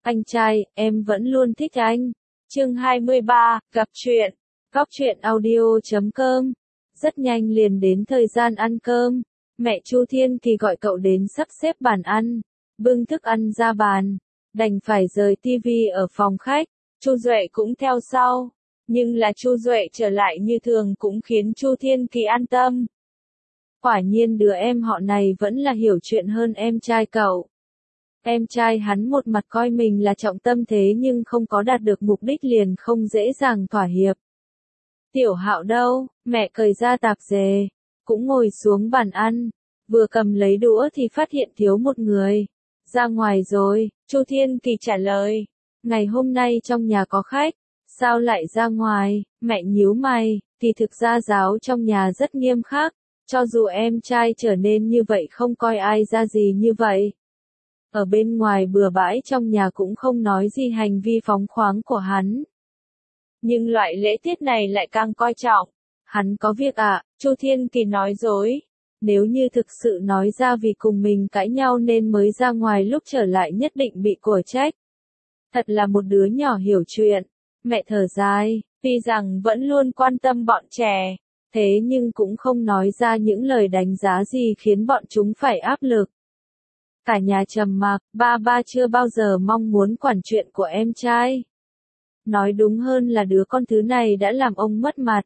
Anh trai, em vẫn luôn thích anh. Chương 23, gặp chuyện. Góc truyện audio.com. Rất nhanh liền đến thời gian ăn cơm. Mẹ Chu Thiên Kỳ gọi cậu đến sắp xếp bàn ăn, bưng thức ăn ra bàn, đành phải rời tivi ở phòng khách. Chu Duệ cũng theo sau, nhưng là Chu Duệ trở lại như thường cũng khiến Chu Thiên Kỳ an tâm. Quả nhiên đứa em họ này vẫn là hiểu chuyện hơn em trai cậu. Em trai hắn một mặt coi mình là trọng tâm thế nhưng không có đạt được mục đích liền không dễ dàng thỏa hiệp. Tiểu Hạo đâu, mẹ cởi ra tạp dề, cũng ngồi xuống bàn ăn, vừa cầm lấy đũa thì phát hiện thiếu một người. Ra ngoài rồi, Chu Thiên Kỳ trả lời. Ngày hôm nay trong nhà có khách, sao lại ra ngoài? Mẹ nhíu mày, thì thực ra giáo trong nhà rất nghiêm khắc, cho dù em trai trở nên như vậy không coi ai ra gì như vậy. Ở bên ngoài bừa bãi trong nhà cũng không nói gì hành vi phóng khoáng của hắn. Nhưng loại lễ tiết này lại càng coi trọng. Hắn có việc ạ, Chu Thiên Kỳ nói dối. Nếu như thực sự nói ra vì cùng mình cãi nhau nên mới ra ngoài lúc trở lại nhất định bị của trách. Thật là một đứa nhỏ hiểu chuyện. Mẹ thở dài, tuy rằng vẫn luôn quan tâm bọn trẻ, thế nhưng cũng không nói ra những lời đánh giá gì khiến bọn chúng phải áp lực. Cả nhà trầm mặc, ba chưa bao giờ mong muốn quản chuyện của em trai. Nói đúng hơn là đứa con thứ này đã làm ông mất mặt.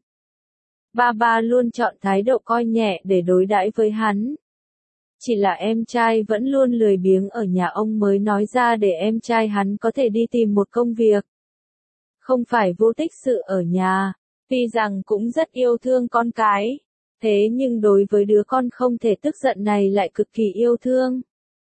Ba luôn chọn thái độ coi nhẹ để đối đãi với hắn. Chỉ là em trai vẫn luôn lười biếng ở nhà ông mới nói ra để em trai hắn có thể đi tìm một công việc. Không phải vô tích sự ở nhà, tuy rằng cũng rất yêu thương con cái, thế nhưng đối với đứa con không thể tức giận này lại cực kỳ yêu thương.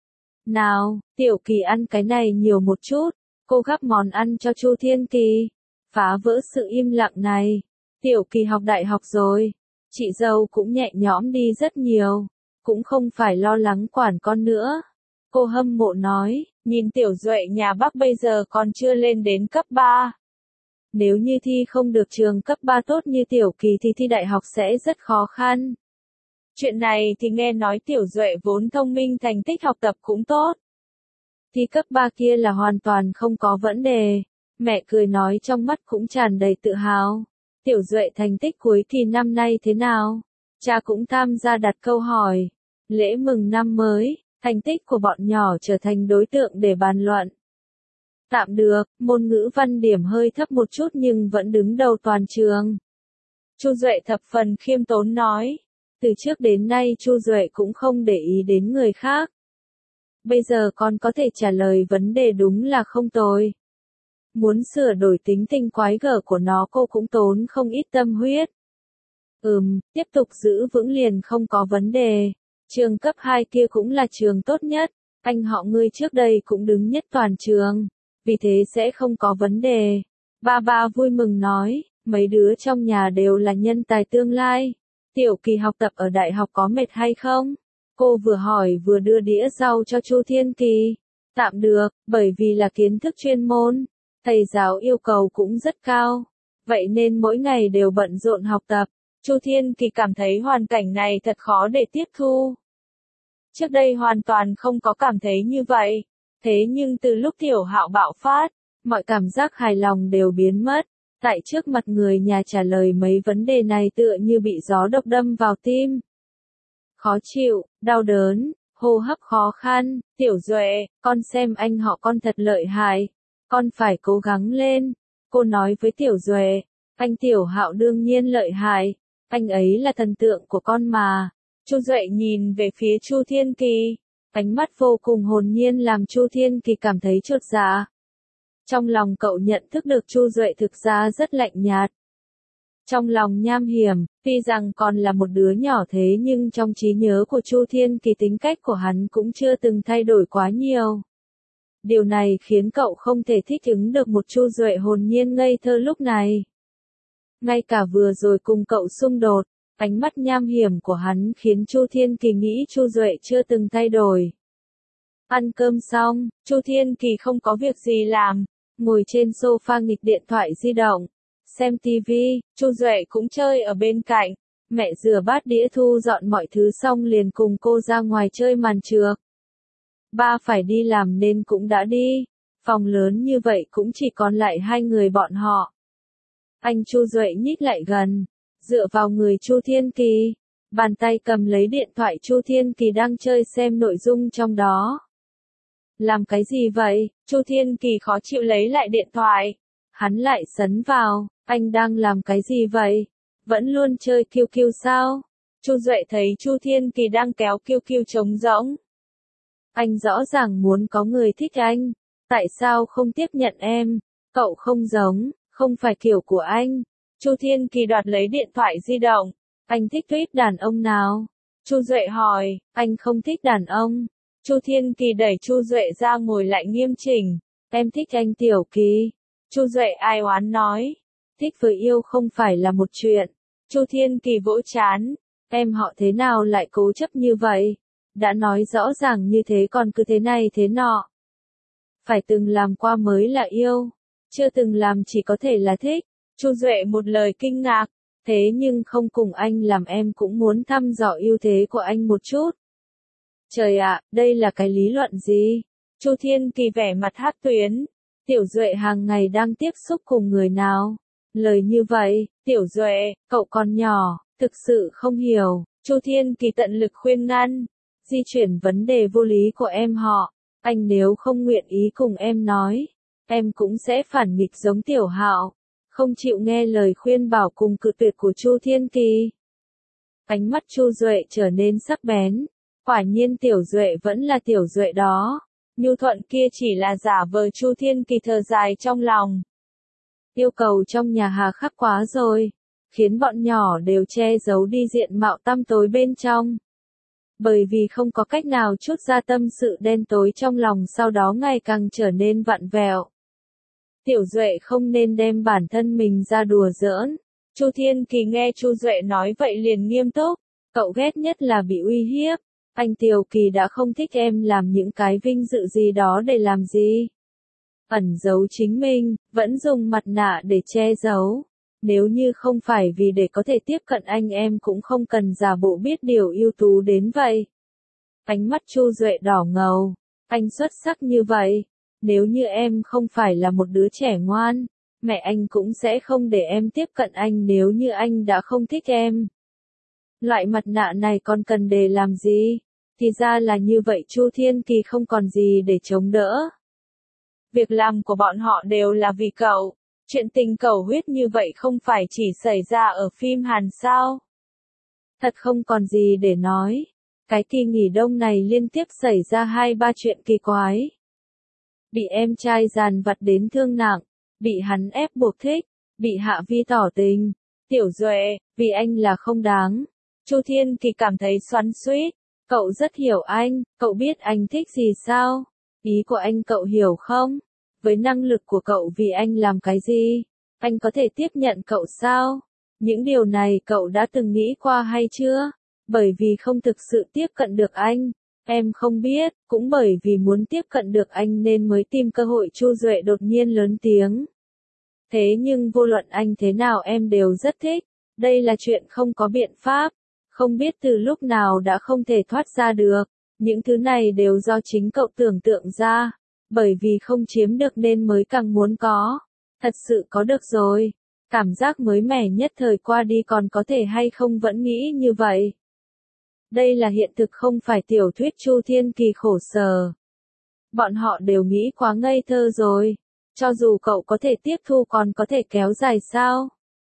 Nào, Tiểu Kỳ ăn cái này nhiều một chút, cô gắp món ăn cho Chu Thiên Kỳ, phá vỡ sự im lặng này. Tiểu Kỳ học đại học rồi, chị dâu cũng nhẹ nhõm đi rất nhiều, cũng không phải lo lắng quản con nữa. Cô hâm mộ nói, nhìn Tiểu Duệ nhà bác bây giờ còn chưa lên đến cấp 3. Nếu như thi không được trường cấp 3 tốt như Tiểu Kỳ thì thi đại học sẽ rất khó khăn. Chuyện này thì nghe nói Tiểu Duệ vốn thông minh thành tích học tập cũng tốt. Thi cấp 3 kia là hoàn toàn không có vấn đề. Mẹ cười nói trong mắt cũng tràn đầy tự hào. Tiểu Duệ thành tích cuối kỳ năm nay thế nào? Cha cũng tham gia đặt câu hỏi. Lễ mừng năm mới, thành tích của bọn nhỏ trở thành đối tượng để bàn luận. Tạm được, môn ngữ văn điểm hơi thấp một chút nhưng vẫn đứng đầu toàn trường. Chu Duệ thập phần khiêm tốn nói. Từ trước đến nay Chu Duệ cũng không để ý đến người khác. Bây giờ con có thể trả lời vấn đề đúng là không tồi. Muốn sửa đổi tính tình quái gở của nó cô cũng tốn không ít tâm huyết. Tiếp tục giữ vững liền không có vấn đề. Trường cấp 2 kia cũng là trường tốt nhất. Anh họ ngươi trước đây cũng đứng nhất toàn trường. Vì thế sẽ không có vấn đề. Ba vui mừng nói, mấy đứa trong nhà đều là nhân tài tương lai. Tiểu Kỳ học tập ở đại học có mệt hay không? Cô vừa hỏi vừa đưa đĩa rau cho Chu Thiên Kỳ. Tạm được, bởi vì là kiến thức chuyên môn, thầy giáo yêu cầu cũng rất cao. Vậy nên mỗi ngày đều bận rộn học tập. Chu Thiên Kỳ cảm thấy hoàn cảnh này thật khó để tiếp thu. Trước đây hoàn toàn không có cảm thấy như vậy. Thế nhưng từ lúc Tiểu Hạo bạo phát, mọi cảm giác hài lòng đều biến mất. Tại trước mặt người nhà trả lời mấy vấn đề này tựa như bị gió độc đâm vào tim. Khó chịu, đau đớn, hô hấp khó khăn. Tiểu Duệ, con xem anh họ con thật lợi hại. Con phải cố gắng lên. Cô nói với Tiểu Duệ, anh Tiểu Hạo đương nhiên lợi hại. Anh ấy là thần tượng của con mà. Chu Duệ nhìn về phía Chu Thiên Kỳ. Ánh mắt vô cùng hồn nhiên làm Chu Thiên Kỳ cảm thấy chột dạ. Trong lòng cậu nhận thức được Chu Duệ thực ra rất lạnh nhạt. Trong lòng nham hiểm, tuy rằng còn là một đứa nhỏ thế nhưng trong trí nhớ của Chu Thiên Kỳ tính cách của hắn cũng chưa từng thay đổi quá nhiều. Điều này khiến cậu không thể thích ứng được một Chu Duệ hồn nhiên ngây thơ lúc này. Ngay cả vừa rồi cùng cậu xung đột, ánh mắt nham hiểm của hắn khiến Chu Thiên Kỳ nghĩ Chu Duệ chưa từng thay đổi. Ăn cơm xong, Chu Thiên Kỳ không có việc gì làm, ngồi trên sofa nghịch điện thoại di động, xem tivi. Chu Duệ cũng chơi ở bên cạnh. Mẹ rửa bát đĩa thu dọn mọi thứ xong liền cùng cô ra ngoài chơi màn trược. Ba phải đi làm nên cũng đã đi. Phòng lớn như vậy cũng chỉ còn lại hai người bọn họ. Anh Chu Duệ nhích lại gần, dựa vào người Chu Thiên Kỳ, bàn tay cầm lấy điện thoại Chu Thiên Kỳ đang chơi xem nội dung trong đó. Làm cái gì vậy? Chu Thiên Kỳ khó chịu lấy lại điện thoại. Hắn lại sấn vào, anh đang làm cái gì vậy? Vẫn luôn chơi QQ sao? Chu Duệ thấy Chu Thiên Kỳ đang kéo QQ trống rỗng. Anh rõ ràng muốn có người thích anh. Tại sao không tiếp nhận em? Cậu không giống, không phải kiểu của anh. Chu Thiên Kỳ đoạt lấy điện thoại di động. Anh thích tuyếp đàn ông nào? Chu Duệ hỏi, anh không thích đàn ông. Chu Thiên Kỳ đẩy Chu Duệ ra ngồi lại nghiêm chỉnh. Em thích anh Tiểu Kỳ. Chu Duệ ai oán nói. Thích với yêu không phải là một chuyện. Chu Thiên Kỳ vỗ chán. Em họ thế nào lại cố chấp như vậy? Đã nói rõ ràng như thế còn cứ thế này thế nọ. Phải từng làm qua mới là yêu. Chưa từng làm chỉ có thể là thích. Chu Duệ một lời kinh ngạc. Thế nhưng không cùng anh làm em cũng muốn thăm dò ưu thế của anh một chút. Trời ạ, đây là cái lý luận gì? Chu Thiên Kỳ vẻ mặt hắc tuyến. Tiểu Duệ hàng ngày đang tiếp xúc cùng người nào? Lời như vậy, Tiểu Duệ, cậu còn nhỏ, thực sự không hiểu. Chu Thiên Kỳ tận lực khuyên ngăn. Di chuyển vấn đề vô lý của em họ. Anh nếu không nguyện ý cùng em nói, em cũng sẽ phản nghịch giống Tiểu Hạo. Không chịu nghe lời khuyên bảo cùng cự tuyệt của Chu Thiên Kỳ. Ánh mắt Chu Duệ trở nên sắc bén. Quả nhiên Tiểu Duệ vẫn là Tiểu Duệ đó. Nhu thuận kia chỉ là giả vờ. Chu Thiên Kỳ thở dài trong lòng. Yêu cầu trong nhà hà khắc quá rồi, khiến bọn nhỏ đều che giấu đi diện mạo tăm tối bên trong. Bởi vì không có cách nào chút ra tâm sự đen tối trong lòng sau đó ngày càng trở nên vặn vẹo. Tiểu Duệ không nên đem bản thân mình ra đùa giỡn. Chu Thiên Kỳ nghe Chu Duệ nói vậy liền nghiêm túc. Cậu ghét nhất là bị uy hiếp. Anh Tiểu Kỳ đã không thích em làm những cái vinh dự gì đó để làm gì? Ẩn giấu chính mình, vẫn dùng mặt nạ để che giấu. Nếu như không phải vì để có thể tiếp cận anh em cũng không cần giả bộ biết điều ưu tú đến vậy. Ánh mắt Chu Duệ đỏ ngầu. Anh xuất sắc như vậy. Nếu như em không phải là một đứa trẻ ngoan, mẹ anh cũng sẽ không để em tiếp cận anh nếu như anh đã không thích em. Loại mặt nạ này còn cần để làm gì? Thì ra là như vậy. Chu Thiên Kỳ không còn gì để chống đỡ. Việc làm của bọn họ đều là vì cậu. Chuyện tình cầu huyết như vậy không phải chỉ xảy ra ở phim Hàn sao? Thật không còn gì để nói. Cái kỳ nghỉ đông này liên tiếp xảy ra 2-3 chuyện kỳ quái. Bị em trai dàn vặt đến thương nặng, bị hắn ép buộc thích, bị Hạ Vi tỏ tình. Tiểu Duệ, vì anh là không đáng. Chu Thiên Kỳ cảm thấy xoắn xuýt. Cậu rất hiểu anh, cậu biết anh thích gì sao? Ý của anh cậu hiểu không? Với năng lực của cậu vì anh làm cái gì? Anh có thể tiếp nhận cậu sao? Những điều này cậu đã từng nghĩ qua hay chưa? Bởi vì không thực sự tiếp cận được anh. Em không biết, cũng bởi vì muốn tiếp cận được anh nên mới tìm cơ hội. Chu Duệ đột nhiên lớn tiếng. Thế nhưng vô luận anh thế nào em đều rất thích. Đây là chuyện không có biện pháp. Không biết từ lúc nào đã không thể thoát ra được. Những thứ này đều do chính cậu tưởng tượng ra. Bởi vì không chiếm được nên mới càng muốn có. Thật sự có được rồi. Cảm giác mới mẻ nhất thời qua đi còn có thể hay không vẫn nghĩ như vậy. Đây là hiện thực không phải tiểu thuyết. Chu Thiên Kỳ khổ sở. Bọn họ đều nghĩ quá ngây thơ rồi. Cho dù cậu có thể tiếp thu còn có thể kéo dài sao?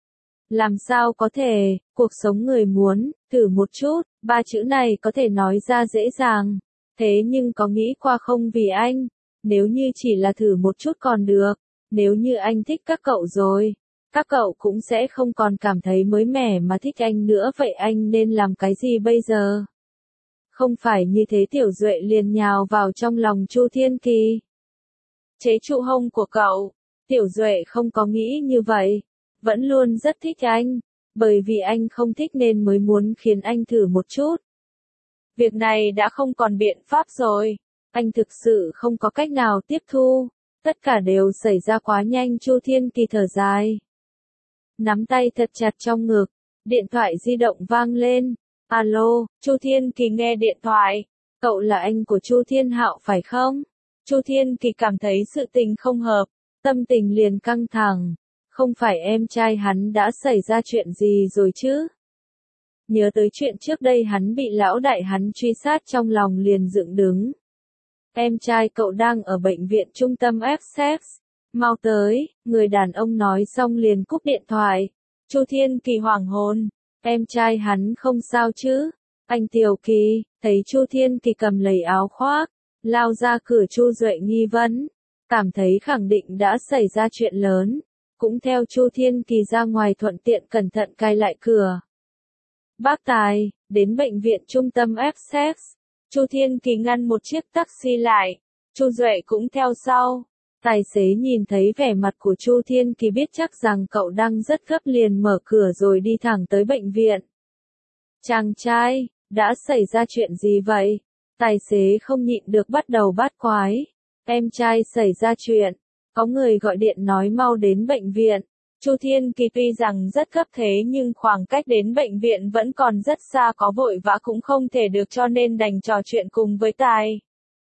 Làm sao có thể, cuộc sống người muốn, thử một chút, 3 chữ này có thể nói ra dễ dàng. Thế nhưng có nghĩ qua không vì anh? Nếu như chỉ là thử một chút còn được. Nếu như anh thích các cậu rồi, các cậu cũng sẽ không còn cảm thấy mới mẻ mà thích anh nữa. Vậy anh nên làm cái gì bây giờ? Không phải như thế. Tiểu Duệ liền nhào vào trong lòng Chu Thiên Kỳ. Chế trụ hông của cậu. Tiểu Duệ không có nghĩ như vậy. Vẫn luôn rất thích anh. Bởi vì anh không thích nên mới muốn khiến anh thử một chút. Việc này đã không còn biện pháp rồi. Anh thực sự không có cách nào tiếp thu. Tất cả đều xảy ra quá nhanh. Chu Thiên Kỳ thở dài. Nắm tay thật chặt trong ngực. Điện thoại di động vang lên. Alo, Chu Thiên Kỳ nghe điện thoại. Cậu là anh của Chu Thiên Hạo phải không? Chu Thiên Kỳ cảm thấy sự tình không hợp, tâm tình liền căng thẳng. Không phải em trai hắn đã xảy ra chuyện gì rồi chứ? Nhớ tới chuyện trước đây hắn bị lão đại hắn truy sát trong lòng liền dựng đứng. Em trai cậu đang ở bệnh viện trung tâm Essex. Mau tới, người đàn ông nói xong liền cúp điện thoại. Chu Thiên Kỳ hoảng hồn. Em trai hắn không sao chứ? Anh Tiểu Kỳ, thấy Chu Thiên Kỳ cầm lấy áo khoác, lao ra cửa. Chu Duệ nghi vấn, cảm thấy khẳng định đã xảy ra chuyện lớn, cũng theo Chu Thiên Kỳ ra ngoài thuận tiện cẩn thận cài lại cửa. Bác Tài, đến bệnh viện trung tâm Essex. Chu Thiên Kỳ ngăn một chiếc taxi lại, Chu Duệ cũng theo sau. Tài xế nhìn thấy vẻ mặt của Chu Thiên Kỳ biết chắc rằng cậu đang rất gấp liền mở cửa rồi đi thẳng tới bệnh viện. Chàng trai, đã xảy ra chuyện gì vậy? Tài xế không nhịn được bắt đầu bát quái. Em trai xảy ra chuyện, có người gọi điện nói mau đến bệnh viện. Chu Thiên Kỳ tuy rằng rất gấp thế nhưng khoảng cách đến bệnh viện vẫn còn rất xa, có vội vã cũng không thể được cho nên đành trò chuyện cùng với tài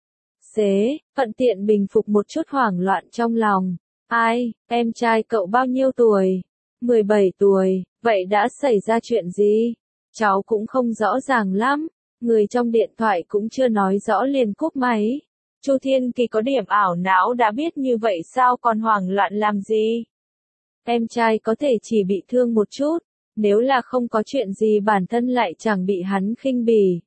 xế, thuận tiện bình phục một chút hoảng loạn trong lòng. Ai, em trai cậu bao nhiêu tuổi? 17 tuổi, vậy đã xảy ra chuyện gì? Cháu cũng không rõ ràng lắm, người trong điện thoại cũng chưa nói rõ liền cúp máy. Chu Thiên Kỳ có điểm ảo não, đã biết như vậy sao còn hoảng loạn làm gì? Em trai có thể chỉ bị thương một chút, nếu là không có chuyện gì bản thân lại chẳng bị hắn khinh bỉ.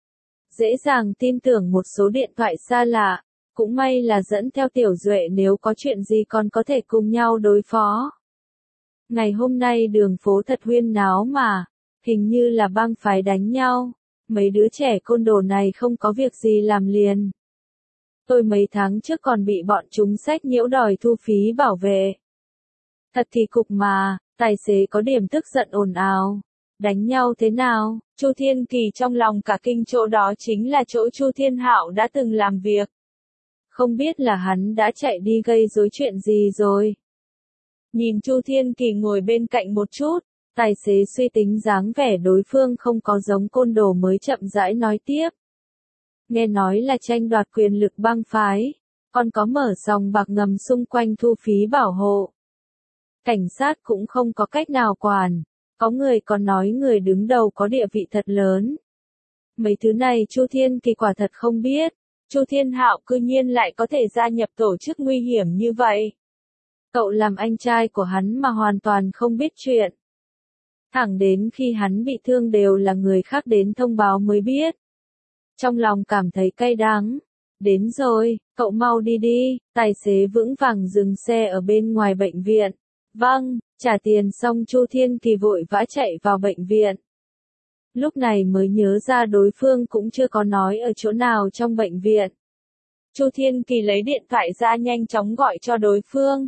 Dễ dàng tin tưởng một số điện thoại xa lạ, cũng may là dẫn theo Tiểu Duệ, nếu có chuyện gì còn có thể cùng nhau đối phó. Ngày hôm nay đường phố thật huyên náo mà, hình như là bang phái đánh nhau, mấy đứa trẻ côn đồ này không có việc gì làm liền. Tôi mấy tháng trước còn bị bọn chúng sách nhiễu đòi thu phí bảo vệ. Thật thì cục mà, tài xế có điểm tức giận ồn ào. Đánh nhau thế nào? Chu Thiên Kỳ trong lòng cả kinh, chỗ đó chính là chỗ Chu Thiên Hạo đã từng làm việc. Không biết là hắn đã chạy đi gây rối chuyện gì rồi. Nhìn Chu Thiên Kỳ ngồi bên cạnh một chút, tài xế suy tính dáng vẻ đối phương không có giống côn đồ mới chậm rãi nói tiếp. Nghe nói là tranh đoạt quyền lực bang phái, còn có mở sòng bạc ngầm xung quanh thu phí bảo hộ. Cảnh sát cũng không có cách nào quản, có người còn nói người đứng đầu có địa vị thật lớn. Mấy thứ này Chu Thiên Kỳ quả thật không biết, Chu Thiên Hạo cư nhiên lại có thể gia nhập tổ chức nguy hiểm như vậy. Cậu làm anh trai của hắn mà hoàn toàn không biết chuyện. Thẳng đến khi hắn bị thương đều là người khác đến thông báo mới biết. Trong lòng cảm thấy cay đắng. Đến rồi, cậu mau đi đi. Tài xế vững vàng dừng xe ở bên ngoài bệnh viện. Vâng, trả tiền xong Chu Thiên Kỳ vội vã chạy vào bệnh viện. Lúc này mới nhớ ra đối phương cũng chưa có nói ở chỗ nào trong bệnh viện. Chu Thiên Kỳ lấy điện thoại ra nhanh chóng gọi cho đối phương.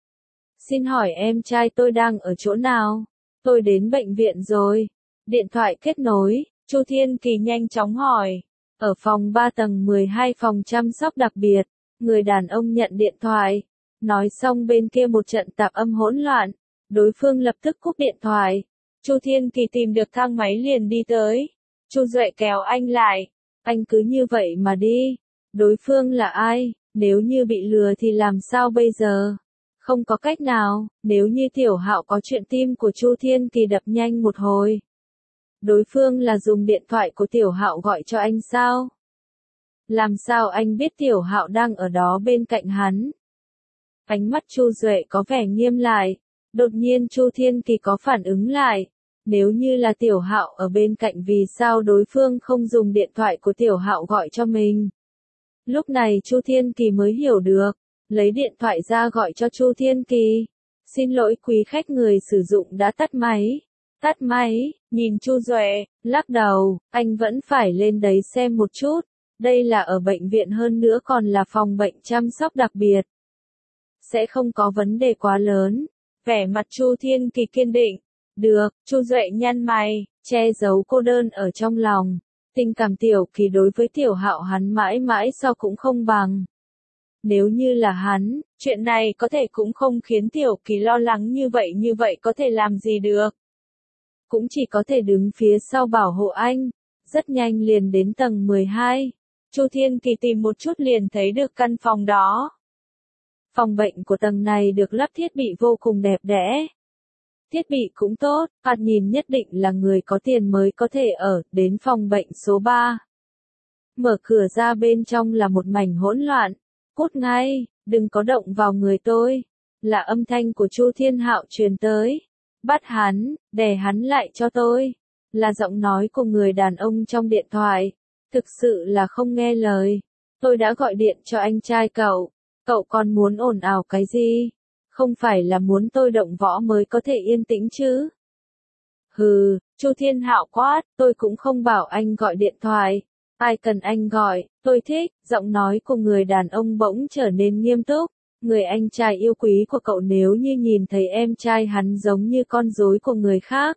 Xin hỏi em trai tôi đang ở chỗ nào? Tôi đến bệnh viện rồi. Điện thoại kết nối, Chu Thiên Kỳ nhanh chóng hỏi. Ở phòng 3 tầng 12 phòng chăm sóc đặc biệt. Người đàn ông nhận điện thoại. Nói xong bên kia một trận tạp âm hỗn loạn. Đối phương lập tức cúp điện thoại. Chu Thiên Kỳ tìm được thang máy liền đi tới. Chu Duệ kéo anh lại. Anh cứ như vậy mà đi. Đối phương là ai? Nếu như bị lừa thì làm sao bây giờ? Không có cách nào, nếu như Tiểu Hạo có chuyện, tim của Chu Thiên Kỳ đập nhanh một hồi. Đối phương là dùng điện thoại của Tiểu Hạo gọi cho anh sao? Làm sao anh biết Tiểu Hạo đang ở đó bên cạnh hắn? Ánh mắt Chu Duệ có vẻ nghiêm lại. Đột nhiên Chu Thiên Kỳ có phản ứng lại. Nếu như là Tiểu Hạo ở bên cạnh, vì sao đối phương không dùng điện thoại của Tiểu Hạo gọi cho mình? Lúc này Chu Thiên Kỳ mới hiểu được. Lấy điện thoại ra gọi cho Chu Thiên Kỳ. Xin lỗi quý khách, người sử dụng đã tắt máy. Tắt máy, nhìn Chu Duệ, lắc đầu, anh vẫn phải lên đấy xem một chút. Đây là ở bệnh viện, hơn nữa còn là phòng bệnh chăm sóc đặc biệt. Sẽ không có vấn đề quá lớn. Vẻ mặt Chu Thiên Kỳ kiên định. Được, Chu Duệ nhăn mày, che giấu cô đơn ở trong lòng. Tình cảm Tiểu Kỳ đối với Tiểu Hạo hắn mãi mãi so cũng không bằng. Nếu như là hắn, chuyện này có thể cũng không khiến Tiểu Kỳ lo lắng như vậy có thể làm gì được. Cũng chỉ có thể đứng phía sau bảo hộ anh. Rất nhanh liền đến tầng 12. Chu Thiên Kỳ tìm một chút liền thấy được căn phòng đó. Phòng bệnh của tầng này được lắp thiết bị vô cùng đẹp đẽ. Thiết bị cũng tốt, thoạt nhìn nhất định là người có tiền mới có thể ở, đến phòng bệnh số 3. Mở cửa ra bên trong là một mảnh hỗn loạn. Cút ngay, đừng có động vào người tôi. Là âm thanh của Chu Thiên Hạo truyền tới. Bắt hắn, đè hắn lại cho tôi. Là giọng nói của người đàn ông trong điện thoại. Thực sự là không nghe lời. Tôi đã gọi điện cho anh trai cậu. Cậu còn muốn ồn ào cái gì? Không phải là muốn tôi động võ mới có thể yên tĩnh chứ? Hừ, Chu Thiên Hạo quát, tôi cũng không bảo anh gọi điện thoại. Ai cần anh gọi, tôi thích. Giọng nói của người đàn ông bỗng trở nên nghiêm túc. Người anh trai yêu quý của cậu nếu như nhìn thấy em trai hắn giống như con rối của người khác.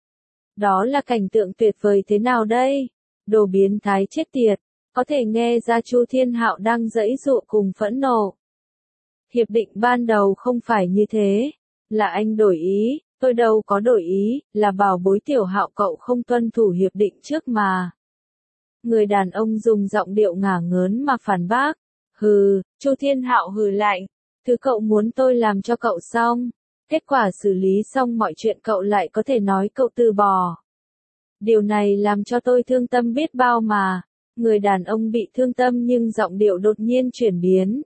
Đó là cảnh tượng tuyệt vời thế nào đây? Đồ biến thái chết tiệt. Có thể nghe ra Chu Thiên Hạo đang giãy giụa cùng phẫn nộ. Hiệp định ban đầu không phải như thế. Là anh đổi ý, tôi đâu có đổi ý, là bảo bối Tiểu Hạo cậu không tuân thủ hiệp định trước mà. Người đàn ông dùng giọng điệu ngả ngớn mà phản bác. Hừ, Chu Thiên Hạo hừ lạnh. Thứ cậu muốn tôi làm cho cậu xong. Kết quả xử lý xong mọi chuyện cậu lại có thể nói cậu từ bỏ. Điều này làm cho tôi thương tâm biết bao mà. Người đàn ông bị thương tâm nhưng giọng điệu đột nhiên chuyển biến.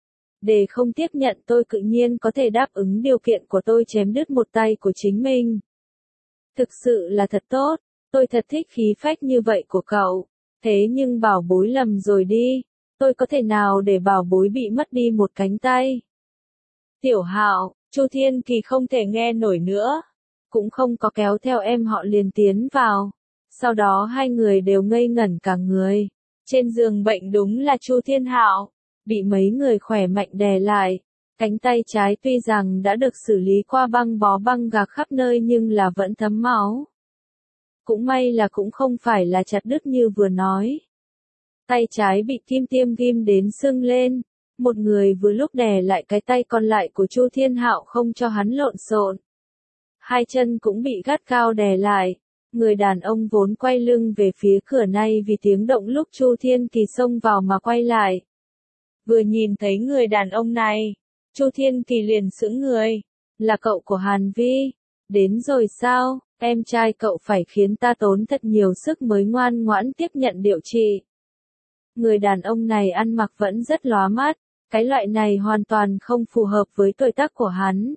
Để không tiếp nhận tôi tự nhiên có thể đáp ứng điều kiện của tôi chém đứt một tay của chính mình. Thực sự là thật tốt, tôi thật thích khí phách như vậy của cậu. Thế nhưng bảo bối lầm rồi đi, tôi có thể nào để bảo bối bị mất đi một cánh tay. Tiểu Hạo, Chu Thiên Kỳ không thể nghe nổi nữa, cũng không có kéo theo em họ liền tiến vào. Sau đó hai người đều ngây ngẩn cả người. Trên giường bệnh đúng là Chu Thiên Hạo, bị mấy người khỏe mạnh đè lại. Cánh tay trái tuy rằng đã được xử lý qua băng bó băng gạc khắp nơi nhưng là vẫn thấm máu. Cũng may là cũng không phải là chặt đứt như vừa nói. Tay trái bị kim tiêm ghim đến sưng lên. Một người vừa lúc đè lại cái tay còn lại của Chu Thiên Hạo không cho hắn lộn xộn. Hai chân cũng bị gắt cao đè lại. Người đàn ông vốn quay lưng về phía cửa này vì tiếng động lúc Chu Thiên Kỳ xông vào mà quay lại. Vừa nhìn thấy người đàn ông này, Chu Thiên Kỳ liền sững người. Là cậu của Hàn Vi. Đến rồi sao, em trai cậu phải khiến ta tốn thật nhiều sức mới ngoan ngoãn tiếp nhận điều trị. Người đàn ông này ăn mặc vẫn rất lóa mắt, cái loại này hoàn toàn không phù hợp với tuổi tác của hắn.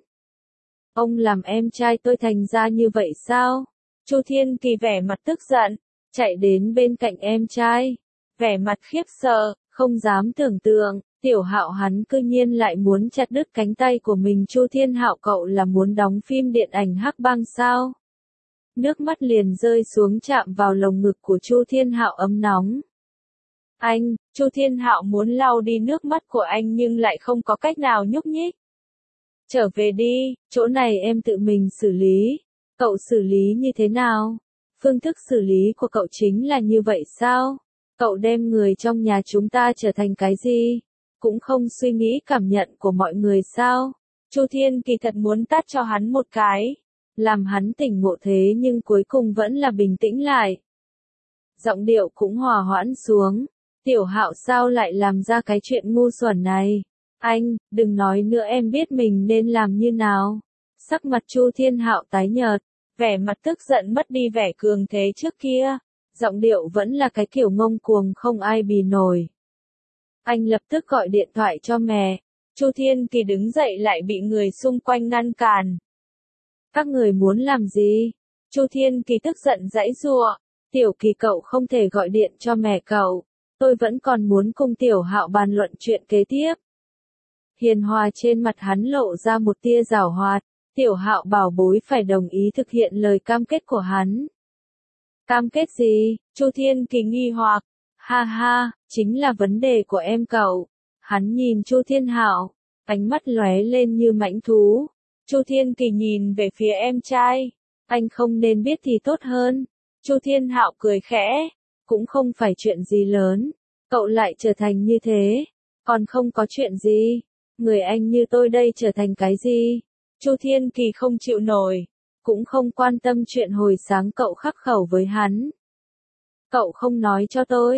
Ông làm em trai tôi thành ra như vậy sao? Chu Thiên Kỳ vẻ mặt tức giận, chạy đến bên cạnh em trai, vẻ mặt khiếp sợ, không dám tưởng tượng, Tiểu Hạo hắn cư nhiên lại muốn chặt đứt cánh tay của mình. Chu Thiên Hạo cậu là muốn đóng phim điện ảnh hắc băng sao? Nước mắt liền rơi xuống chạm vào lồng ngực của Chu Thiên Hạo ấm nóng. Anh, Chu Thiên Hạo muốn lau đi nước mắt của anh nhưng lại không có cách nào nhúc nhích. Trở về đi, chỗ này em tự mình xử lý. Cậu xử lý như thế nào? Phương thức xử lý của cậu chính là như vậy sao? Cậu đem người trong nhà chúng ta trở thành cái gì? Cũng không suy nghĩ cảm nhận của mọi người sao? Chu Thiên Kỳ thật muốn tát cho hắn một cái, làm hắn tỉnh ngộ thế nhưng cuối cùng vẫn là bình tĩnh lại. Giọng điệu cũng hòa hoãn xuống. Tiểu Hạo sao lại làm ra cái chuyện ngu xuẩn này? Anh, đừng nói nữa em biết mình nên làm như nào. Sắc mặt Chu Thiên Hạo tái nhợt, vẻ mặt tức giận mất đi vẻ cường thế trước kia. Giọng điệu vẫn là cái kiểu ngông cuồng không ai bì nổi. Anh lập tức gọi điện thoại cho mẹ. Chu Thiên Kỳ đứng dậy lại bị người xung quanh ngăn cản. Các người muốn làm gì? Chu Thiên Kỳ tức giận giãy giụa. Tiểu Kỳ cậu không thể gọi điện cho mẹ cậu. Tôi vẫn còn muốn cùng Tiểu Hạo bàn luận chuyện kế tiếp. Hiền hòa trên mặt hắn lộ ra một tia giảo hoạt. Tiểu Hạo bảo bối phải đồng ý thực hiện lời cam kết của hắn. Cam kết gì? Chu Thiên Kỳ nghi hoặc. Ha ha, chính là vấn đề của em cậu. Hắn nhìn Chu Thiên Hạo, ánh mắt lóe lên như mãnh thú. Chu Thiên Kỳ nhìn về phía em trai. Anh không nên biết thì tốt hơn. Chu Thiên Hạo cười khẽ. Cũng không phải chuyện gì lớn. Cậu lại trở thành như thế. Còn không có chuyện gì. Người anh như tôi đây trở thành cái gì? Chu Thiên Kỳ không chịu nổi. Cũng không quan tâm chuyện hồi sáng cậu khắc khẩu với hắn. Cậu không nói cho tôi.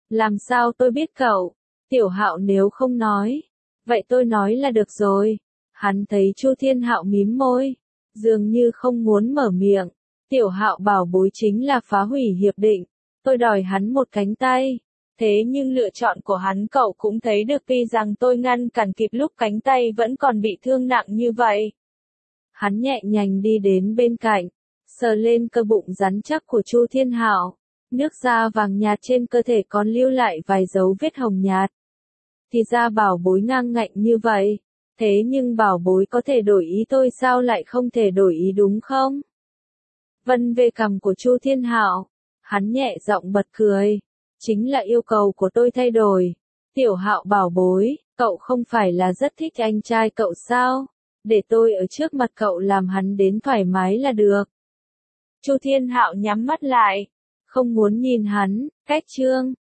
Làm sao tôi biết cậu? Tiểu Hạo nếu không nói, vậy tôi nói là được rồi. Hắn thấy Chu Thiên Hạo mím môi, dường như không muốn mở miệng. Tiểu Hạo bảo bối chính là phá hủy hiệp định, tôi đòi hắn một cánh tay. Thế nhưng lựa chọn của hắn cậu cũng thấy được, tuy rằng tôi ngăn cản kịp lúc cánh tay vẫn còn bị thương nặng như vậy. Hắn nhẹ nhàng đi đến bên cạnh, sờ lên cơ bụng rắn chắc của Chu Thiên Hạo. Nước da vàng nhạt trên cơ thể còn lưu lại vài dấu vết hồng nhạt. Thì ra bảo bối ngang ngạnh như vậy. Thế nhưng bảo bối có thể đổi ý, tôi sao lại không thể đổi ý đúng không? Vân về cằm của Chu Thiên Hạo. Hắn nhẹ giọng bật cười. Chính là yêu cầu của tôi thay đổi. Tiểu Hạo bảo bối, cậu không phải là rất thích anh trai cậu sao? Để tôi ở trước mặt cậu làm hắn đến thoải mái là được. Chu Thiên Hạo nhắm mắt lại, không muốn nhìn hắn. Cách chương